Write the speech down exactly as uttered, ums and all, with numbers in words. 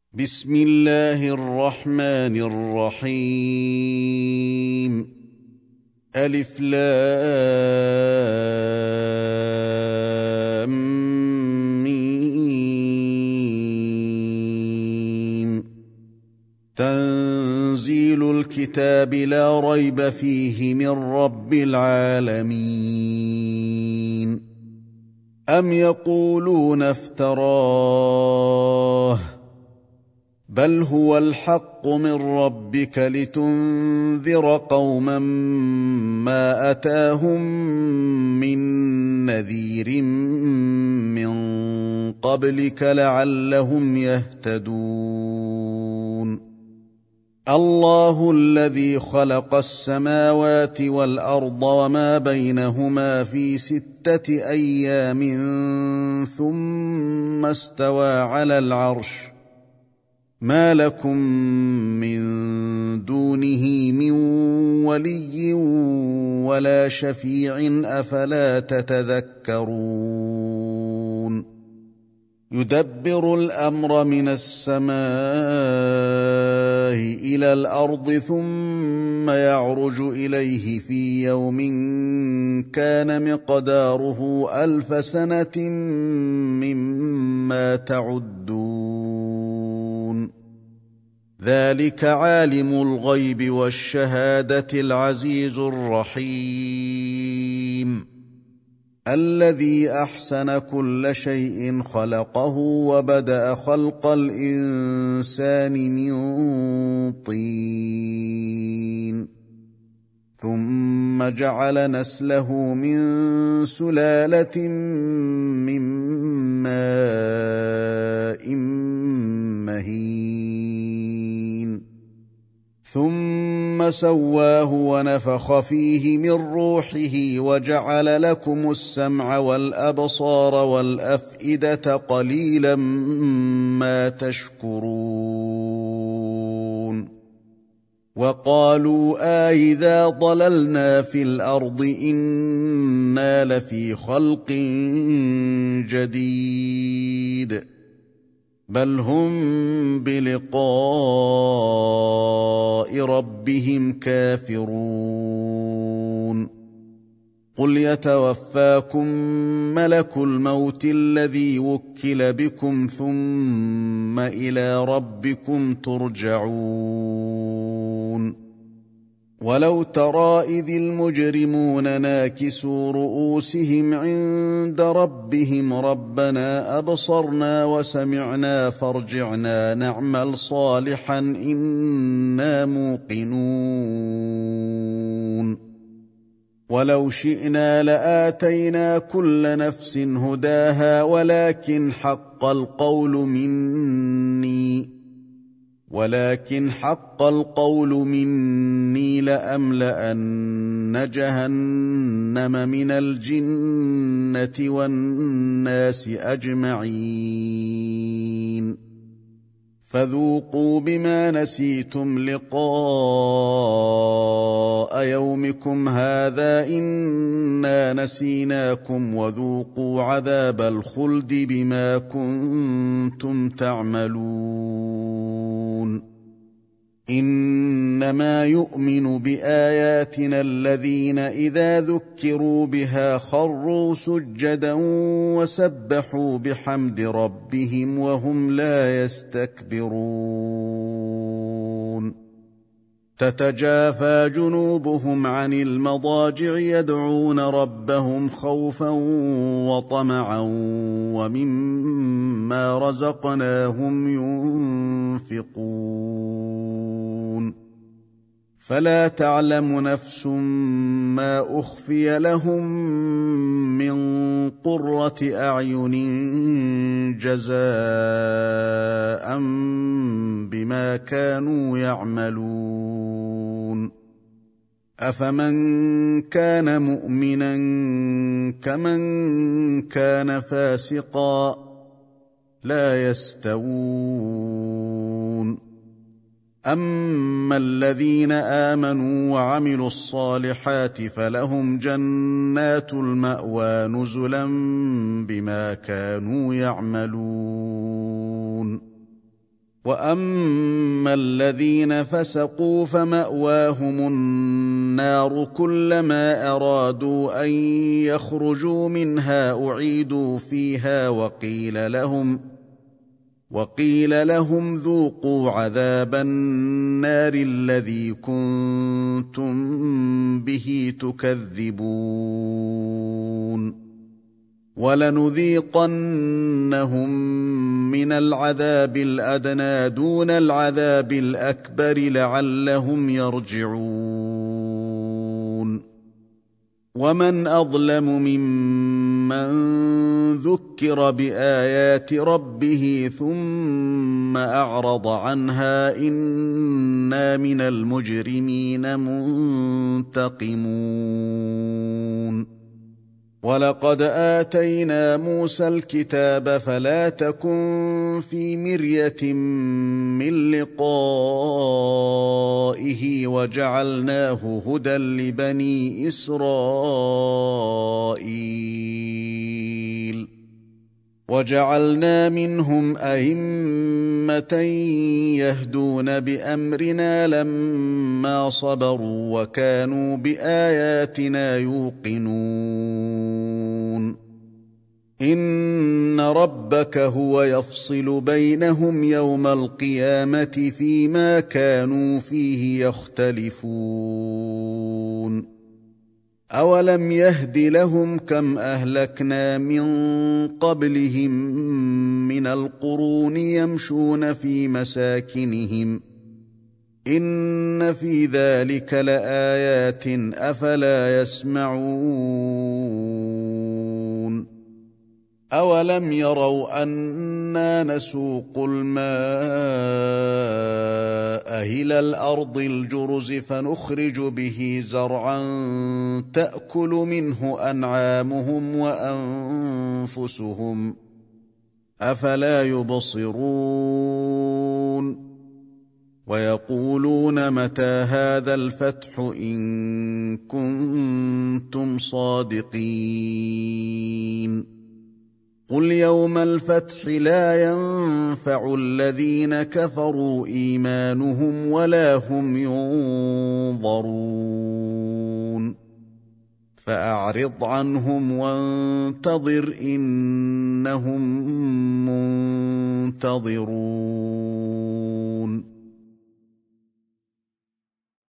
بسم الله الرحمن الرحيم. ألف لام ميم. تنزيل الكتاب لا ريب فيه من رب العالمين. أم يقولون افتراه بل هو الحق من ربك لتنذر قوما ما أتاهم من نذير من قبلك لعلهم يهتدون. الله الذي خلق السماوات والأرض وما بينهما في ستة أيام ثم استوى على العرش ما لكم من دونه من ولي ولا شفيع أفلا تتذكرون. يدبر الأمر من السماء إلى الأرض ثم يعرج إليه في يوم كان مقداره ألف سنة مما تعدون. ذلك عالم الغيب والشهادة العزيز الرحيم الذي أحسن كل شيء خلقه وبدأ خلق الإنسان من طين ثم جعل نسله من سلالة من ماء مهين ثم سواه ونفخ فيه من روحه وجعل لكم السمع والأبصار والأفئدة قليلا ما تشكرون. وقالوا أإذا ضللنا في الأرض إنا لفي خلق جديد بل هم بلقاء ربهم كافرون. قل يتوفاكم ملك الموت الذي وكل بكم ثم إلى ربكم ترجعون. ولو ترى إذ المجرمون ناكسوا رؤوسهم عند ربهم ربنا أبصرنا وسمعنا فارجعنا نعمل صالحا إنا موقنون. ولو شئنا لآتينا كل نفس هداها ولكن حق القول مني ولكن حق القول مني لأملأن جهنم من الجنة والناس أجمعين. فذوقوا بما نسيتم لقاء يومكم هذا إنا نسيناكم وذوقوا عذاب الخلد بما كنتم تعملون. إنما يؤمن بآياتنا الذين إذا ذكروا بها خروا سجدا وسبحوا بحمد ربهم وهم لا يستكبرون. تتجافى جنوبهم عن المضاجع يدعون ربهم خوفا وطمعا ومما رزقناهم ينفقون. فلا تعلم نفس ما أخفي لهم من قرة أعين جزاء بما كانوا يعملون. أفمن كان مؤمنا كمن كان فاسقا لا يستوون. أما الذين آمنوا وعملوا الصالحات فلهم جنات المأوى نزلا بما كانوا يعملون. واما الذين فسقوا فماواهم النار كلما ارادوا ان يخرجوا منها اعيدوا فيها وقيل لهم وقيل لهم ذوقوا عذاب النار الذي كنتم به تكذبون ولنذيقنهم من العذاب الأدنى دون العذاب الأكبر لعلهم يرجعون ومن أظلم ممن ذكر بآيات ربه ثم أعرض عنها إنا من المجرمين منتقمون ولقد آتينا موسى الكتاب فلا تكن في مرية من لقائه وجعلناه هدى لبني إسرائيل وجعلنا منهم أئمة يهدون بأمرنا لما صبروا وكانوا بآياتنا يوقنون إن ربك هو يفصل بينهم يوم القيامة فيما كانوا فيه يختلفون أولم يهد لهم كم أهلكنا من قبلهم من القرون يمشون في مساكنهم إن في ذلك لآيات أفلا يسمعون أولم يروا أنا نسوق الماء إلى الأرض الجرز فنخرج به زرعا تأكل منه أنعامهم وأنفسهم أفلا يبصرون ويقولون متى هذا الفتح إن كنتم صادقين قل يوم الفتح لا ينفع الذين كفروا إيمانهم ولا هم ينظرون فأعرض عنهم وانتظر إنهم منتظرون